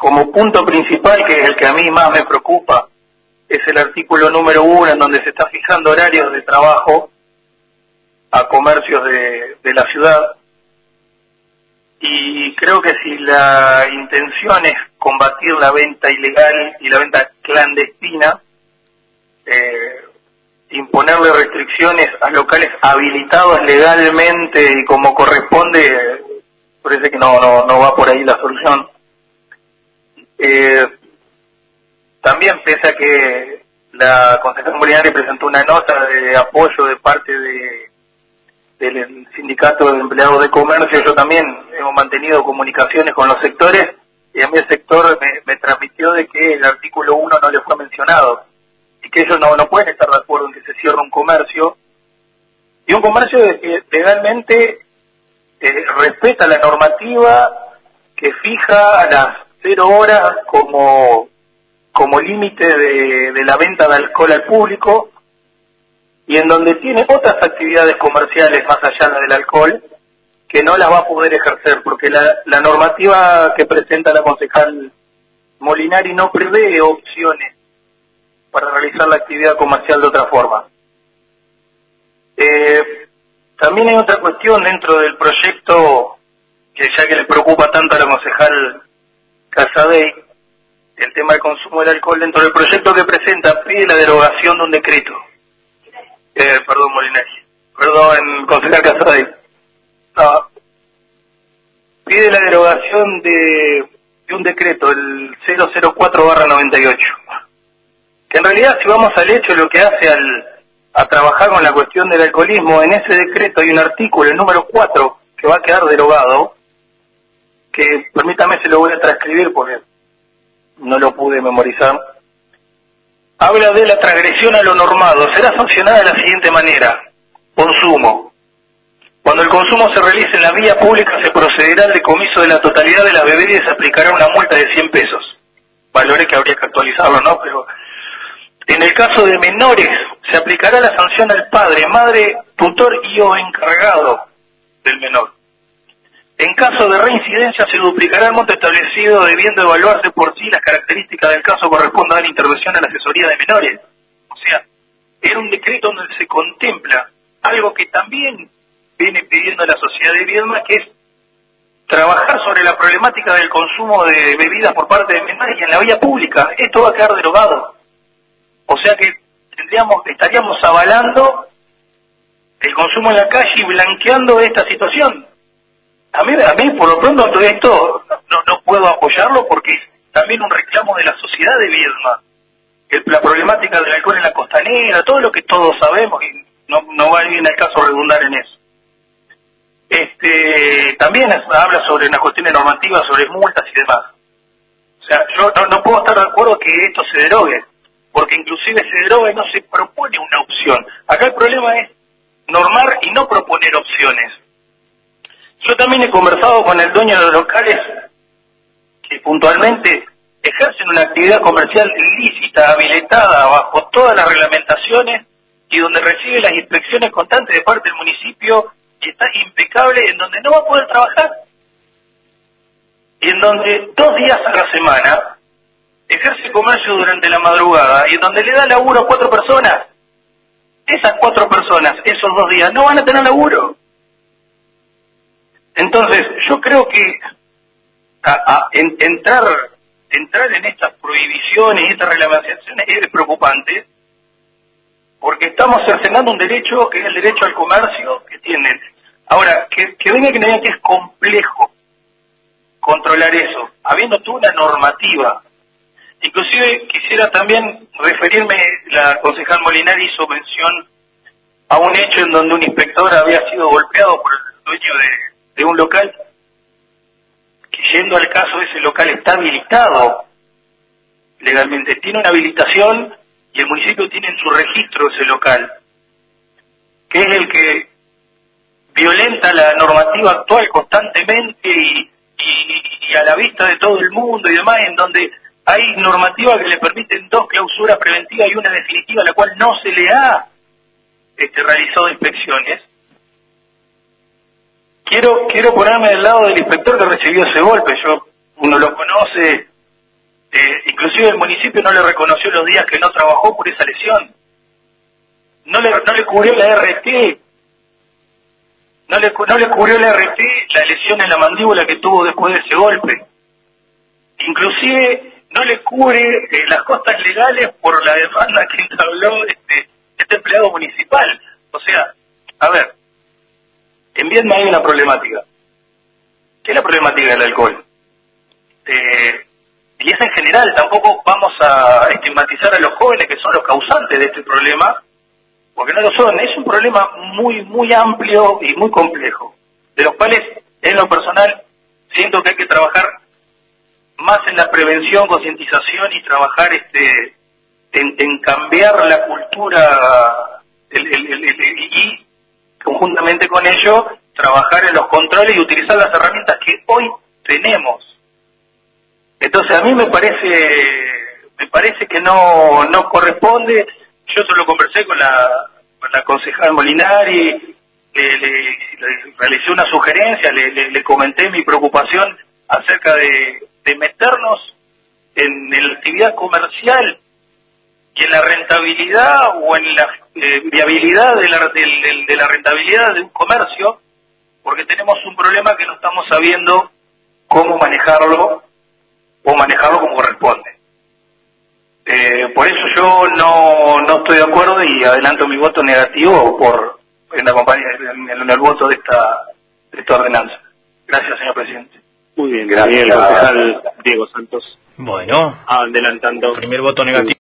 como punto principal, que es el que a mí más me preocupa, es el artículo número 1, en donde se está fijando horarios de trabajo a comercios de la ciudad. Y creo que si la intención es combatir la venta ilegal y la venta clandestina, imponerle restricciones a locales habilitados legalmente y como corresponde, parece que no va por ahí la solución. También, pese a que la concejal Molinari presentó una nota de apoyo de parte del Sindicato de Empleados de Comercio, yo también hemos mantenido comunicaciones con los sectores, y a mí el sector me transmitió de que el artículo 1 no le fue mencionado, y que ellos no pueden estar de acuerdo en que se cierre un comercio, y un comercio que legalmente respeta la normativa, que fija a las 0 horas como límite de la venta de alcohol al público, y en donde tiene otras actividades comerciales más allá del alcohol, que no las va a poder ejercer, porque la normativa que presenta la concejal Molinari no prevé opciones para realizar la actividad comercial de otra forma. También hay otra cuestión dentro del proyecto, que ya que le preocupa tanto a la concejal Casadei, el tema del consumo del alcohol. Dentro del proyecto que presenta pide la derogación de un decreto. Perdón, Molinari. Perdón, concejal Casadei. No, pide la derogación de un decreto, el 004/98. Que en realidad, si vamos al hecho, lo que hace a trabajar con la cuestión del alcoholismo, en ese decreto hay un artículo, el número 4, que va a quedar derogado, que permítame se lo voy a transcribir porque no lo pude memorizar. Habla de la transgresión a lo normado. Será sancionada de la siguiente manera. Consumo. Cuando el consumo se realice en la vía pública, se procederá al decomiso de la totalidad de la bebida y se aplicará una multa de 100 pesos. Valores que habría que actualizarlo, ¿no? Pero en el caso de menores, se aplicará la sanción al padre, madre, tutor y o encargado del menor. En caso de reincidencia, se duplicará el monto establecido, debiendo evaluarse por sí las características del caso corresponda a la intervención a la asesoría de menores. O sea, era un decreto donde se contempla algo que también viene pidiendo la sociedad de Viedma, que es trabajar sobre la problemática del consumo de bebidas por parte de menores y en la vía pública. Esto va a quedar derogado. O sea que estaríamos avalando el consumo en la calle y blanqueando esta situación. A mí por lo pronto todo esto no puedo apoyarlo, porque es también un reclamo de la sociedad de Viedma. La problemática del alcohol en la costanera, todo lo que todos sabemos, y no va bien al caso redundar en eso. También habla sobre unas cuestiones normativas, sobre multas y demás. O sea, yo no puedo estar de acuerdo que esto se derogue, porque inclusive se deroga y no se propone una opción. Acá el problema es normar y no proponer opciones. Yo también he conversado con el dueño de los locales que puntualmente ejercen una actividad comercial ilícita, habilitada bajo todas las reglamentaciones y donde recibe las inspecciones constantes de parte del municipio, y está impecable, en donde no va a poder trabajar, y en donde 2 días a la semana ejerce comercio durante la madrugada y en donde le da laburo a 4 personas. Esas 4 personas, esos 2 días, no van a tener laburo. Entonces, yo creo que entrar en estas prohibiciones y estas reglamentaciones es preocupante, porque estamos cercenando un derecho que es el derecho al comercio que tienen. Ahora, que venga que me digan que es complejo controlar eso, habiendo toda una normativa. Inclusive quisiera también referirme, la concejal Molinari hizo mención a un hecho en donde un inspector había sido golpeado por el dueño de un local, que yendo al caso ese local está habilitado legalmente, tiene una habilitación y el municipio tiene en su registro ese local, que es el que violenta la normativa actual constantemente y a la vista de todo el mundo y demás, en donde hay normativas que le permiten 2 clausuras preventivas y una definitiva, a la cual no se le ha realizado inspecciones. Quiero ponerme del lado del inspector que recibió ese golpe. Uno lo conoce, Inclusive el municipio no le reconoció los días que no trabajó por esa lesión. No le cubrió la RT. No le cubrió la RT la lesión en la mandíbula que tuvo después de ese golpe. Inclusive no le cubre las costas legales por la demanda que entabló este empleado municipal. O sea, a ver, en Viedma hay una problemática. ¿Qué es la problemática del alcohol? Y es en general, tampoco vamos a estigmatizar a los jóvenes que son los causantes de este problema, porque no lo son. Es un problema muy amplio y muy complejo, de los cuales, en lo personal, siento que hay que trabajar más en la prevención, concientización y trabajar en cambiar la cultura y conjuntamente con ello trabajar en los controles y utilizar las herramientas que hoy tenemos. Entonces a mí me parece que no corresponde. Yo solo conversé con la concejal Molinari, le realicé una sugerencia, le comenté mi preocupación acerca de meternos en la actividad comercial y en la rentabilidad o en la viabilidad de la rentabilidad de un comercio, porque tenemos un problema que no estamos sabiendo cómo manejarlo o manejarlo como corresponde. Por eso yo no estoy de acuerdo y adelanto mi voto negativo en el voto de esta ordenanza. Gracias, señor presidente. Muy bien, gracias. El concejal Diego Santos. Bueno, adelantando. Primer voto negativo.